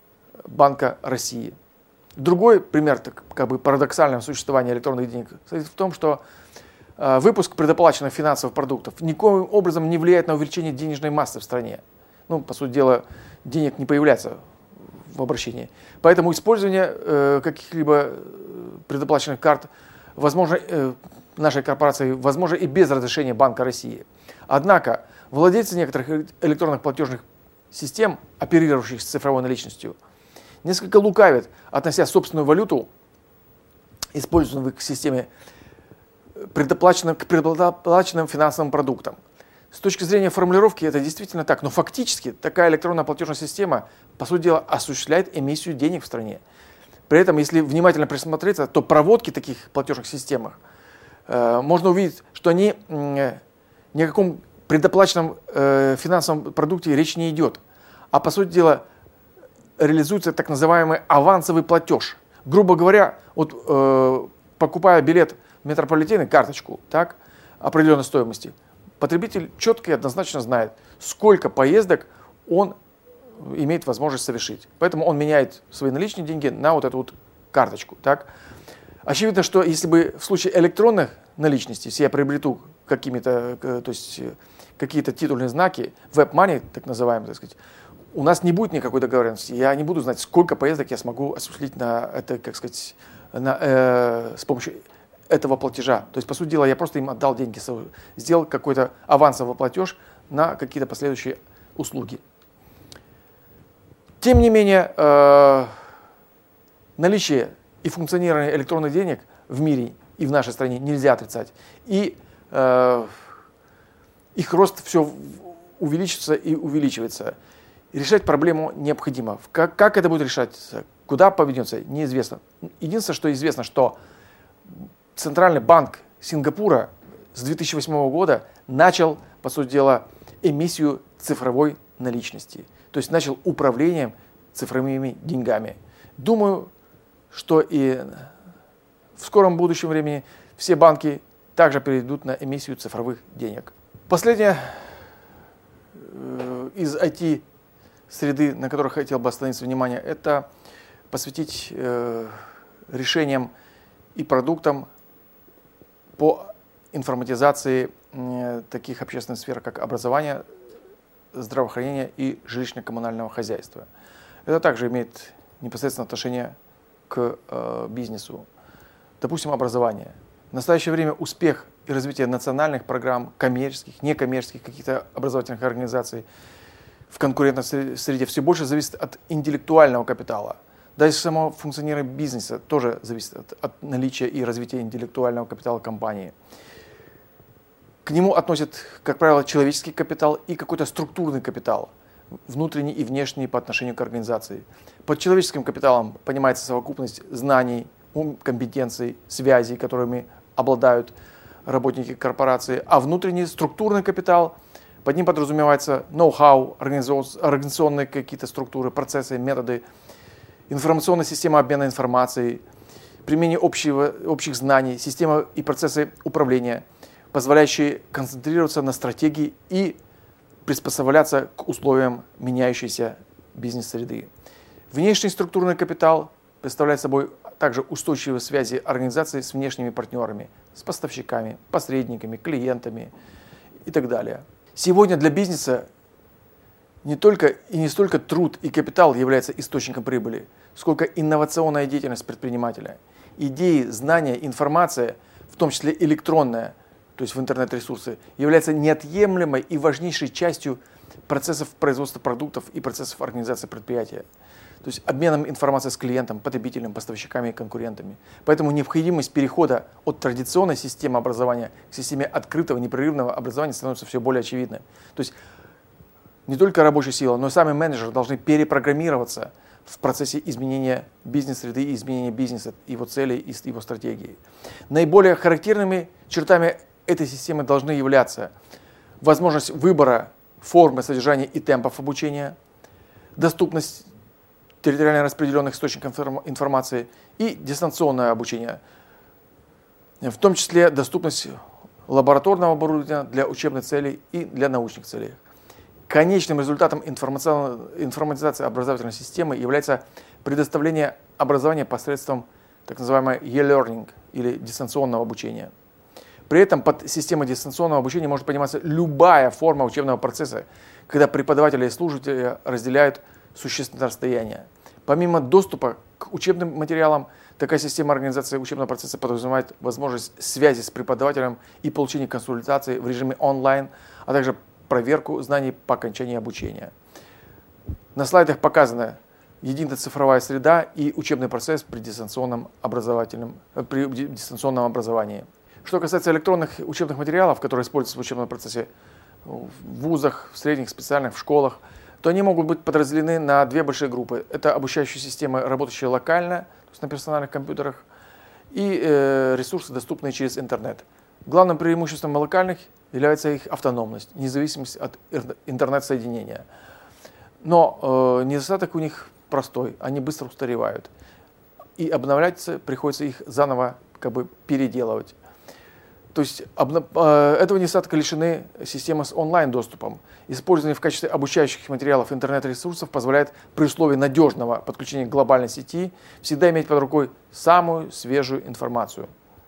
Банка России. Другой пример так, как бы парадоксального существования электронных денег состоит в том, что э, выпуск предоплаченных финансовых продуктов никоим образом не влияет на увеличение денежной массы в стране. Ну, по сути дела, денег не появляется в обращении. Поэтому использование э, каких-либо предоплаченных карт возможно э, нашей корпорации возможно и без разрешения Банка России. Однако владельцы некоторых электронных платежных систем, оперирующих с цифровой наличностью, несколько лукавят, относя собственную валюту, используемую в их системе, предоплаченным, к предоплаченным финансовым продуктам. С точки зрения формулировки это действительно так, но фактически такая электронная платежная система, по сути дела, осуществляет эмиссию денег в стране. При этом, если внимательно присмотреться, то проводки таких платежных системах э, можно увидеть, что они э, ни о каком предоплаченном э, финансовом продукте речь не идет, а по сути дела реализуется так называемый авансовый платеж. Грубо говоря, вот, э, покупая билет в метрополитене, карточку так, определенной стоимости, потребитель четко и однозначно знает, сколько поездок он имеет возможность совершить. Поэтому он меняет свои наличные деньги на вот эту вот карточку. Так. Очевидно, что если бы в случае электронных наличностей, если я приобрету какими-то, то есть какие-то титульные знаки, веб-money, так называемые, так сказать, у нас не будет никакой договоренности. Я не буду знать, сколько поездок я смогу осуществить на это, как сказать, на, э, с помощью этого платежа. То есть, по сути дела, я просто им отдал деньги, сделал какой-то авансовый платеж на какие-то последующие услуги. Тем не менее, э, наличие и функционирование электронных денег в мире и в нашей стране нельзя отрицать. И э, их рост все увеличится и увеличивается. Решать проблему необходимо. Как, как это будет решаться, куда поведется, неизвестно. Единственное, что известно, что Центральный банк Сингапура с две тысячи восьмого года начал, по сути дела, эмиссию цифровой наличности. То есть начал управлением цифровыми деньгами. Думаю, что и в скором будущем времени все банки также перейдут на эмиссию цифровых денег. Последнее из ай ти среды, на которых хотел бы остановиться внимание, это посвятить э, решениям и продуктам по информатизации э, таких общественных сфер, как образование, здравоохранение и жилищно-коммунального хозяйства. Это также имеет непосредственное отношение к э, бизнесу. Допустим, образование. В настоящее время успех и развитие национальных программ, коммерческих, некоммерческих каких-то образовательных организаций в конкурентной среде все больше зависит от интеллектуального капитала. Даже само функционирование бизнеса тоже зависит от, от наличия и развития интеллектуального капитала компании. К нему относят, как правило, человеческий капитал и какой-то структурный капитал, внутренний и внешний по отношению к организации. Под человеческим капиталом понимается совокупность знаний, ум, компетенций, связей, которыми обладают работники корпорации, а внутренний структурный капитал, под ним подразумевается ноу-хау, организационные какие-то структуры, процессы, методы, информационная система обмена информацией, применение общего, общих знаний, система и процессы управления, позволяющие концентрироваться на стратегии и приспосабливаться к условиям меняющейся бизнес-среды. Внешний структурный капитал представляет собой также устойчивые связи организации с внешними партнерами, с поставщиками, посредниками, клиентами и так далее. Сегодня для бизнеса не только и не столько труд и капитал являются источником прибыли, сколько инновационная деятельность предпринимателя. Идеи, знания, информация, в том числе электронная, то есть в интернет-ресурсы, является неотъемлемой и важнейшей частью процессов производства продуктов и процессов организации предприятия. То есть обменом информацией с клиентом, потребителем, поставщиками и конкурентами. Поэтому необходимость перехода от традиционной системы образования к системе открытого, непрерывного образования становится все более очевидной. То есть не только рабочая сила, но и сами менеджеры должны перепрограммироваться в процессе изменения бизнес-среды и изменения бизнеса, его целей и его стратегии. Наиболее характерными чертами этой системы должны являться возможность выбора формы, содержания и темпов обучения, доступность территориально распределенных источников информации и дистанционное обучение, в том числе доступность лабораторного оборудования для учебных целей и для научных целей. Конечным результатом информатизации образовательной системы является предоставление образования посредством так называемого e-learning или дистанционного обучения. При этом под системой дистанционного обучения может пониматься любая форма учебного процесса, когда преподаватели и слушатели разделяют существенное расстояние. Помимо доступа к учебным материалам, такая система организации учебного процесса подразумевает возможность связи с преподавателем и получения консультаций в режиме онлайн, а также проверку знаний по окончании обучения. На слайдах показана единая цифровая среда и учебный процесс при дистанционном, образовательном, при дистанционном образовании. Что касается электронных учебных материалов, которые используются в учебном процессе в вузах, в средних, специальных, в школах, то они могут быть подразделены на две большие группы. Это обучающие системы, работающие локально, то есть на персональных компьютерах, и э, ресурсы, доступные через интернет. Главным преимуществом локальных является их автономность, независимость от интернет-соединения. Но э, недостаток у них простой, они быстро устаревают. И обновляться приходится их заново как бы переделывать. То есть этого недостатка лишены системы с онлайн-доступом. Использование в качестве обучающих материалов интернет-ресурсов позволяет при условии надежного подключения к глобальной сети всегда иметь под рукой самую свежую информацию.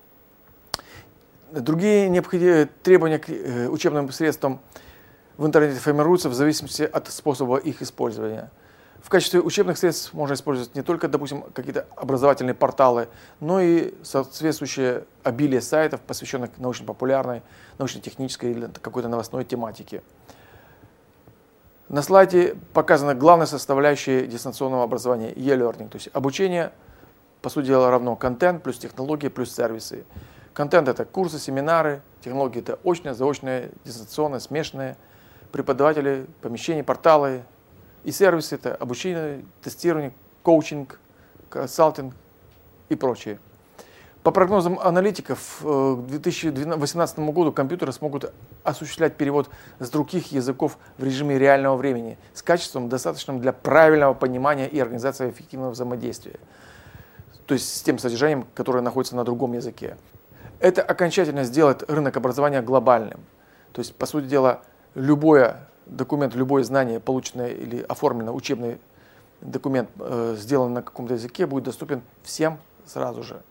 Другие необходимые требования к учебным средствам в интернете формируются в зависимости от способа их использования. В качестве учебных средств можно использовать не только, допустим, какие-то образовательные порталы, но и соответствующее обилие сайтов, посвященных научно-популярной, научно-технической или какой-то новостной тематике. На слайде показана главная составляющая дистанционного образования – e-learning, то есть обучение, по сути дела, равно контент плюс технологии плюс сервисы. Контент – это курсы, семинары, технологии – это очное, заочное, дистанционное, смешанное, преподаватели, помещения, порталы. И сервисы – это обучение, тестирование, коучинг, консалтинг и прочее. По прогнозам аналитиков, к две тысячи восемнадцатому году компьютеры смогут осуществлять перевод с других языков в режиме реального времени с качеством, достаточным для правильного понимания и организации эффективного взаимодействия, то есть с тем содержанием, которое находится на другом языке. Это окончательно сделает рынок образования глобальным. То есть, по сути дела, любое документ, любое знание, полученное или оформленное, учебный документ, э, сделан на каком-то языке, будет доступен всем сразу же.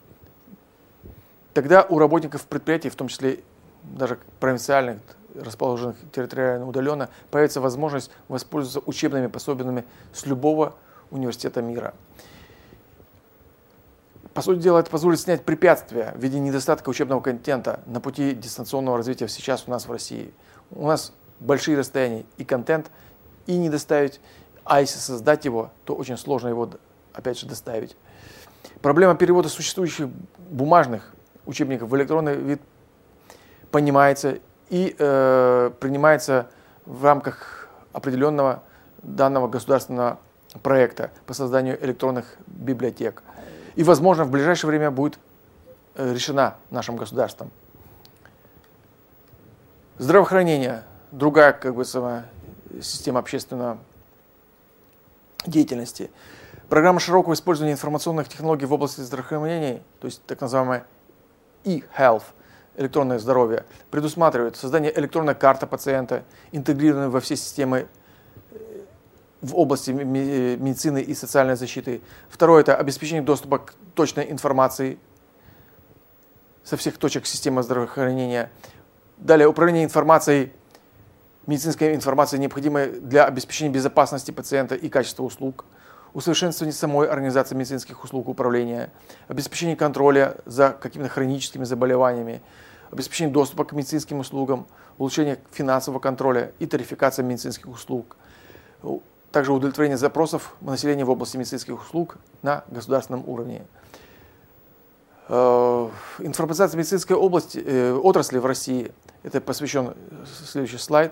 Тогда у работников предприятий, в том числе даже провинциальных, расположенных территориально удаленно, появится возможность воспользоваться учебными пособиями с любого университета мира. По сути дела, это позволит снять препятствия в виде недостатка учебного контента на пути дистанционного развития сейчас у нас в России. У нас большие расстояния и контент, и не доставить, а если создать его, то очень сложно его, опять же, доставить. Проблема перевода существующих бумажных учебников в электронный вид понимается и э, принимается в рамках определенного данного государственного проекта по созданию электронных библиотек. И, возможно, в ближайшее время будет э, решена нашим государством. Здравоохранение. Другая, как бы, сама система общественной деятельности. Программа широкого использования информационных технологий в области здравоохранения, то есть так называемая e-health, электронное здоровье, предусматривает создание электронной карты пациента, интегрированной во все системы в области медицины и социальной защиты. Второе – это обеспечение доступа к точной информации со всех точек системы здравоохранения. Далее, управление информацией, медицинской информацией, необходимой для обеспечения безопасности пациента и качества услуг, усовершенствование самой организации медицинских услуг управления, обеспечение контроля за какими-то хроническими заболеваниями, обеспечение доступа к медицинским услугам, улучшение финансового контроля и тарификация медицинских услуг. Также удовлетворение запросов населения в области медицинских услуг на государственном уровне. Информатизация медицинской области, э, отрасли в России, это посвящен следующий слайд,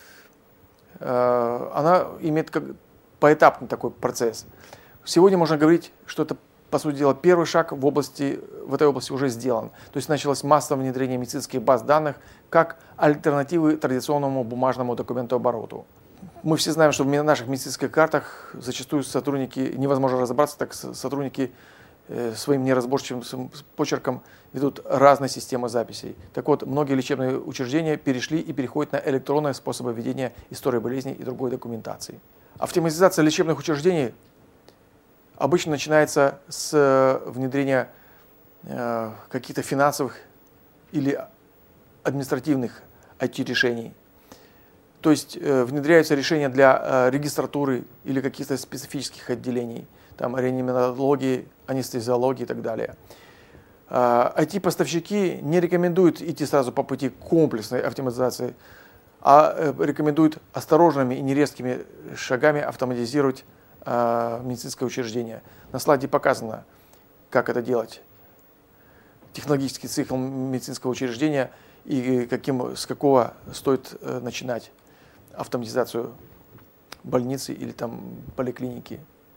э, она имеет как поэтапный такой процесс. Сегодня можно говорить, что это, по сути дела, первый шаг в, области, в этой области уже сделан. То есть началось массовое внедрение медицинских баз данных как альтернативы традиционному бумажному документообороту. Мы все знаем, что в наших медицинских картах зачастую сотрудники, невозможно разобраться, так сотрудники своим неразборчивым почерком ведут разные системы записей. Так вот, многие лечебные учреждения перешли и переходят на электронные способы ведения истории болезней и другой документации. Автоматизация лечебных учреждений обычно начинается с внедрения э, каких-то финансовых или административных ай ти-решений. То есть э, внедряются решения для э, регистратуры или каких-то специфических отделений, там реаниматологии, анестезиологии и так далее. ай ти-поставщики не рекомендуют идти сразу по пути комплексной автоматизации, а рекомендуют осторожными и нерезкими шагами автоматизировать э, медицинское учреждение. На слайде показано, как это делать. Технологический цикл медицинского учреждения и каким, с какого стоит э, начинать автоматизацию больницы или там поликлиники.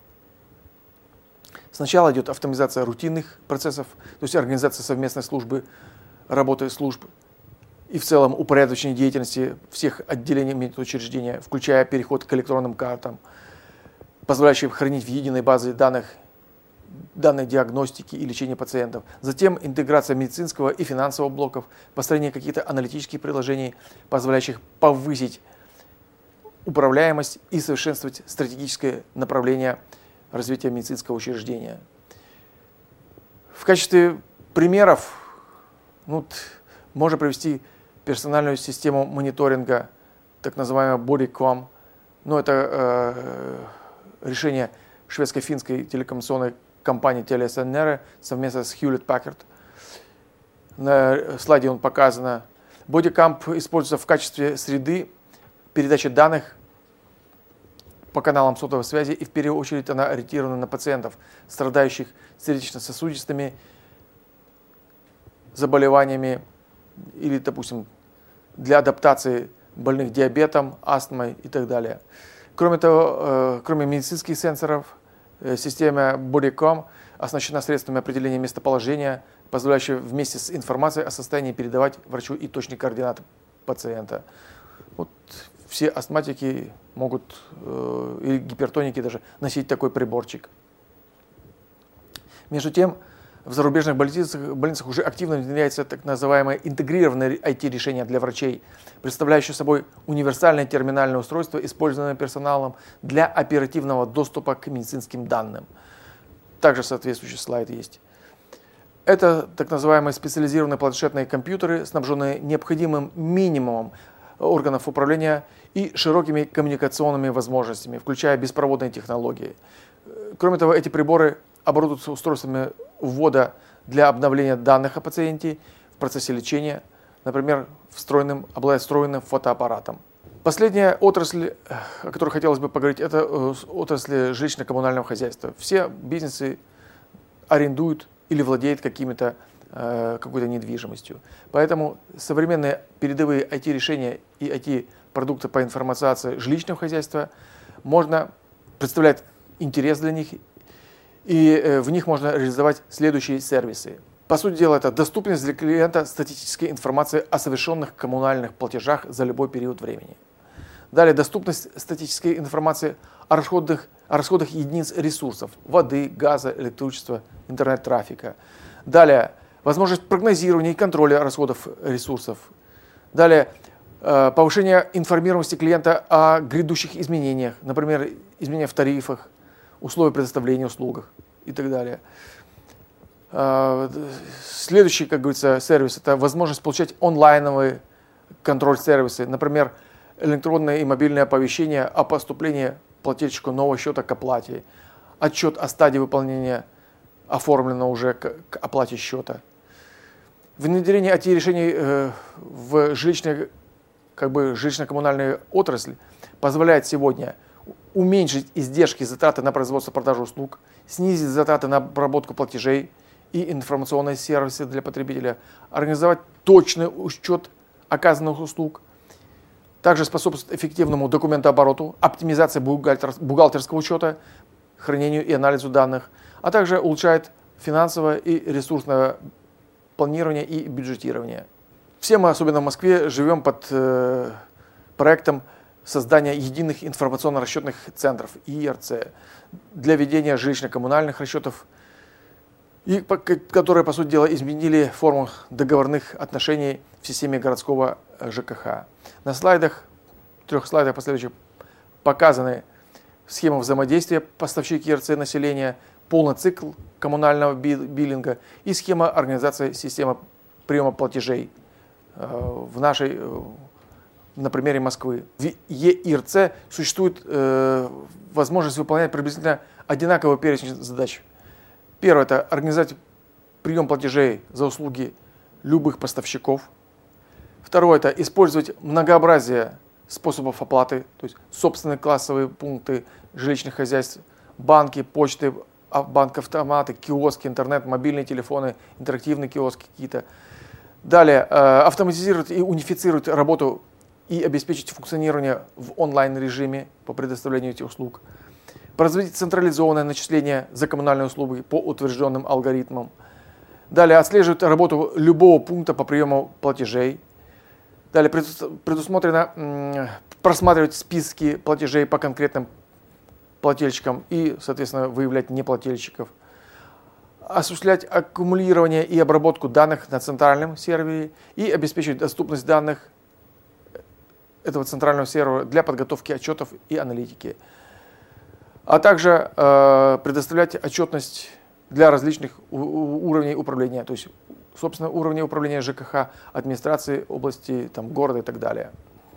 Сначала идет автоматизация рутинных процессов, то есть организация совместной службы, работы служб и в целом упорядочение деятельности всех отделений медучреждения, включая переход к электронным картам, позволяющим хранить в единой базе данных данные диагностики и лечения пациентов. Затем интеграция медицинского и финансового блоков, построение каких-то аналитических приложений, позволяющих повысить управляемость и совершенствовать стратегическое направление развития медицинского учреждения. В качестве примеров ну, можно привести персональную систему мониторинга, так называемая Bodycom. Ну, это э, решение шведско-финской телекоммуникационной компании TeliaSonera совместно с Hewlett Packard. На слайде он показано. Bodycam используется в качестве среды передачи данных по каналам сотовой связи, и в первую очередь она ориентирована на пациентов, страдающих сердечно-сосудистыми заболеваниями или, допустим, для адаптации больных диабетом, астмой и так далее. Кроме того, кроме медицинских сенсоров, система Bodycom оснащена средствами определения местоположения, позволяющими вместе с информацией о состоянии передавать врачу и точные координаты пациента. Вот все астматики могут, э, или гипертоники даже, носить такой приборчик. Между тем, в зарубежных больницах, больницах уже активно внедряется так называемое интегрированное ай ти-решение для врачей, представляющее собой универсальное терминальное устройство, используемое персоналом для оперативного доступа к медицинским данным. Также соответствующий слайд есть. Это так называемые специализированные планшетные компьютеры, снабженные необходимым минимумом органов управления и широкими коммуникационными возможностями, включая беспроводные технологии. Кроме того, эти приборы оборудуются устройствами ввода для обновления данных о пациенте в процессе лечения, например, встроенным, обладает встроенным фотоаппаратом. Последняя отрасль, о которой хотелось бы поговорить, это отрасль жилищно-коммунального хозяйства. Все бизнесы арендуют или владеют какими-то, э, какой-то недвижимостью. Поэтому современные передовые ай ти-решения и ай ти-продукты по информатизации жилищного хозяйства можно представлять интерес для них, и э, в них можно реализовать следующие сервисы. По сути дела, это доступность для клиента статистической информации о совершенных коммунальных платежах за любой период времени. Далее, доступность статистической информации о расходах, о расходах единиц ресурсов – воды, газа, электричества, интернет-трафика. Далее, возможность прогнозирования и контроля расходов ресурсов. Далее, повышение информированности клиента о грядущих изменениях, например, изменения в тарифах, условия предоставления услуг и так далее. Следующий, как говорится, сервис – это возможность получать онлайновые контроль-сервисы, например, электронное и мобильное оповещение о поступлении плательщику нового счета к оплате, отчет о стадии выполнения оформлено уже к, к оплате счета. Внедрение ай ти-решений э, в жилищной, как бы, жилищно-коммунальной отрасли позволяет сегодня уменьшить издержки, затраты на производство, продажу услуг, снизить затраты на обработку платежей и информационные сервисы для потребителя, организовать точный учет оказанных услуг, также способствует эффективному документообороту, оптимизации бухгалтер, бухгалтерского учета, хранению и анализу данных, а также улучшает финансовое и ресурсное планирование и бюджетирование. Все мы, особенно в Москве, живем под э, проектом создания единых информационно-расчетных центров, и эр цэ, для ведения жилищно-коммунальных расчетов, и, которые, по сути дела, изменили форму договорных отношений в системе городского жэ ка ха. На слайдах, трех слайдах последующих, показаны схема взаимодействия поставщики и эр цэ населения, полный цикл коммунального биллинга и схема организации системы приема платежей в нашей, на примере Москвы. В е эр цэ существует э, возможность выполнять приблизительно одинаковый перечень задач. Первое – это организовать прием платежей за услуги любых поставщиков. Второе – это использовать многообразие способов оплаты, то есть собственные классовые пункты жилищных хозяйств, банки, почты, банк-автоматы, киоски, интернет, мобильные телефоны, интерактивные киоски какие-то. Далее, автоматизировать и унифицировать работу и обеспечить функционирование в онлайн-режиме по предоставлению этих услуг. Производить централизованное начисление за коммунальные услуги по утвержденным алгоритмам. Далее, отслеживать работу любого пункта по приему платежей. Далее, предусмотрено просматривать списки платежей по конкретным плательщикам и, соответственно, выявлять неплательщиков. Осуществлять аккумулирование и обработку данных на центральном сервере и обеспечивать доступность данных этого центрального сервера для подготовки отчетов и аналитики. А также э, предоставлять отчетность для различных уровней управления, то есть, собственно, уровней управления жэ ка ха, администрации области, там, города и так далее.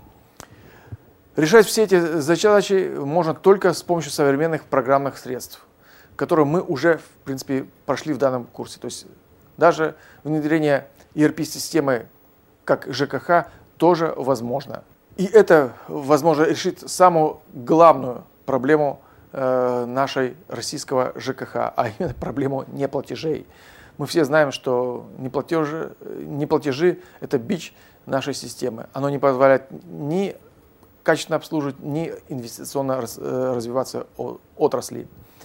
Решать все эти задачи можно только с помощью современных программных средств, которые мы уже, в принципе, прошли в данном курсе. То есть даже внедрение и эр пи-системы как жэ ка ха тоже возможно. И это возможно решить самую главную проблему нашей российского жэ ка ха, а именно проблему неплатежей. Мы все знаем, что неплатежи, неплатежи – это бич нашей системы. Оно не позволяет ни качественно обслуживать, ни инвестиционно развиваться отрасли.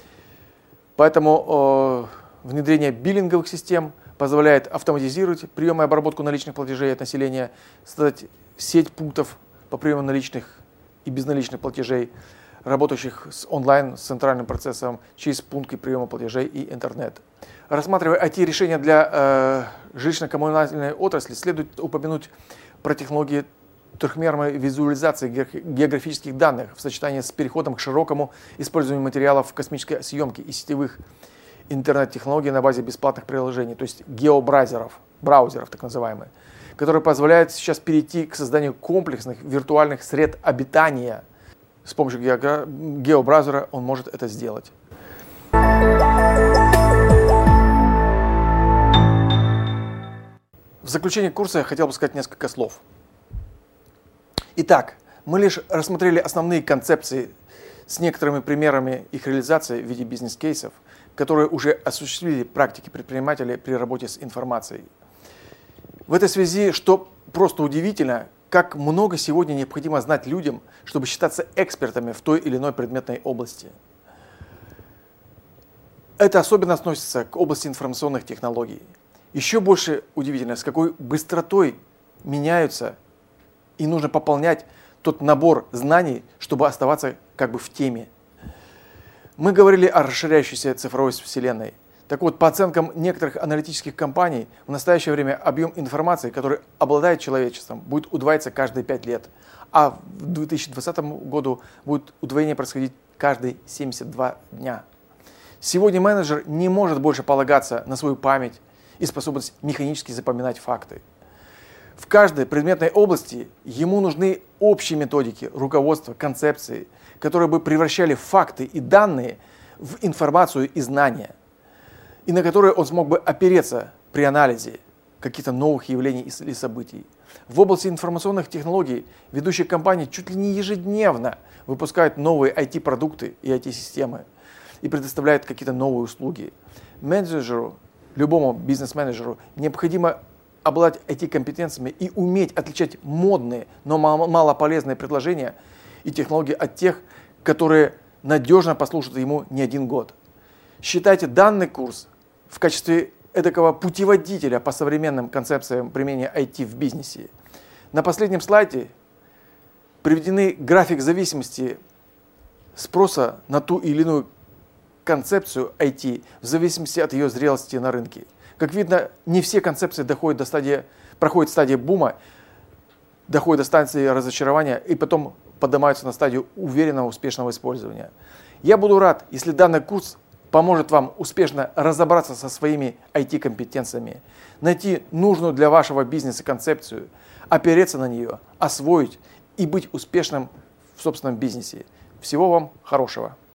Поэтому э, внедрение биллинговых систем позволяет автоматизировать прием и обработку наличных платежей от населения, создать сеть пунктов по приему наличных и безналичных платежей, работающих с онлайн, с центральным процессом, через пункты приема платежей и интернет. Рассматривая ай ти-решения для э, жилищно-коммунальной отрасли, следует упомянуть про технологии трехмерной визуализации географических данных в сочетании с переходом к широкому использованию материалов в космической съемке и сетевых интернет-технологий на базе бесплатных приложений, то есть геобраузеров, браузеров так называемые, которые позволяют сейчас перейти к созданию комплексных виртуальных сред обитания. С помощью геобраузера он может это сделать. В заключение курса я хотел бы сказать несколько слов. Итак, мы лишь рассмотрели основные концепции с некоторыми примерами их реализации в виде бизнес-кейсов, которые уже осуществили практики предпринимателей при работе с информацией. В этой связи, что просто удивительно, как много сегодня необходимо знать людям, чтобы считаться экспертами в той или иной предметной области. Это особенно относится к области информационных технологий. Еще больше удивительно, с какой быстротой меняются и нужно пополнять тот набор знаний, чтобы оставаться как бы в теме. Мы говорили о расширяющейся цифровой вселенной. Так вот, по оценкам некоторых аналитических компаний, в настоящее время объем информации, который обладает человечеством, будет удваиваться каждые пять лет, а в две тысячи двадцатом году будет удвоение происходить каждые семьдесят два дня. Сегодня менеджер не может больше полагаться на свою память и способность механически запоминать факты. В каждой предметной области ему нужны общие методики, руководство, концепции, которые бы превращали факты и данные в информацию и знания, и на которые он смог бы опереться при анализе каких-то новых явлений или событий. В области информационных технологий ведущие компании чуть ли не ежедневно выпускают новые ай ти-продукты и ай ти-системы и предоставляют какие-то новые услуги. Менеджеру, любому бизнес-менеджеру необходимо обладать ай ти-компетенциями и уметь отличать модные, но малополезные предложения и технологии от тех, которые надежно послужат ему не один год. Считайте данный курс в качестве эдакого путеводителя по современным концепциям применения ай ти в бизнесе. На последнем слайде приведены график зависимости спроса на ту или иную концепцию ай ти в зависимости от ее зрелости на рынке. Как видно, не все концепции доходят до стадии, проходят стадию бума, доходят до стадии разочарования и потом поднимаются на стадию уверенного успешного использования. Я буду рад, если данный курс поможет вам успешно разобраться со своими ай ти-компетенциями, найти нужную для вашего бизнеса концепцию, опереться на нее, освоить и быть успешным в собственном бизнесе. Всего вам хорошего!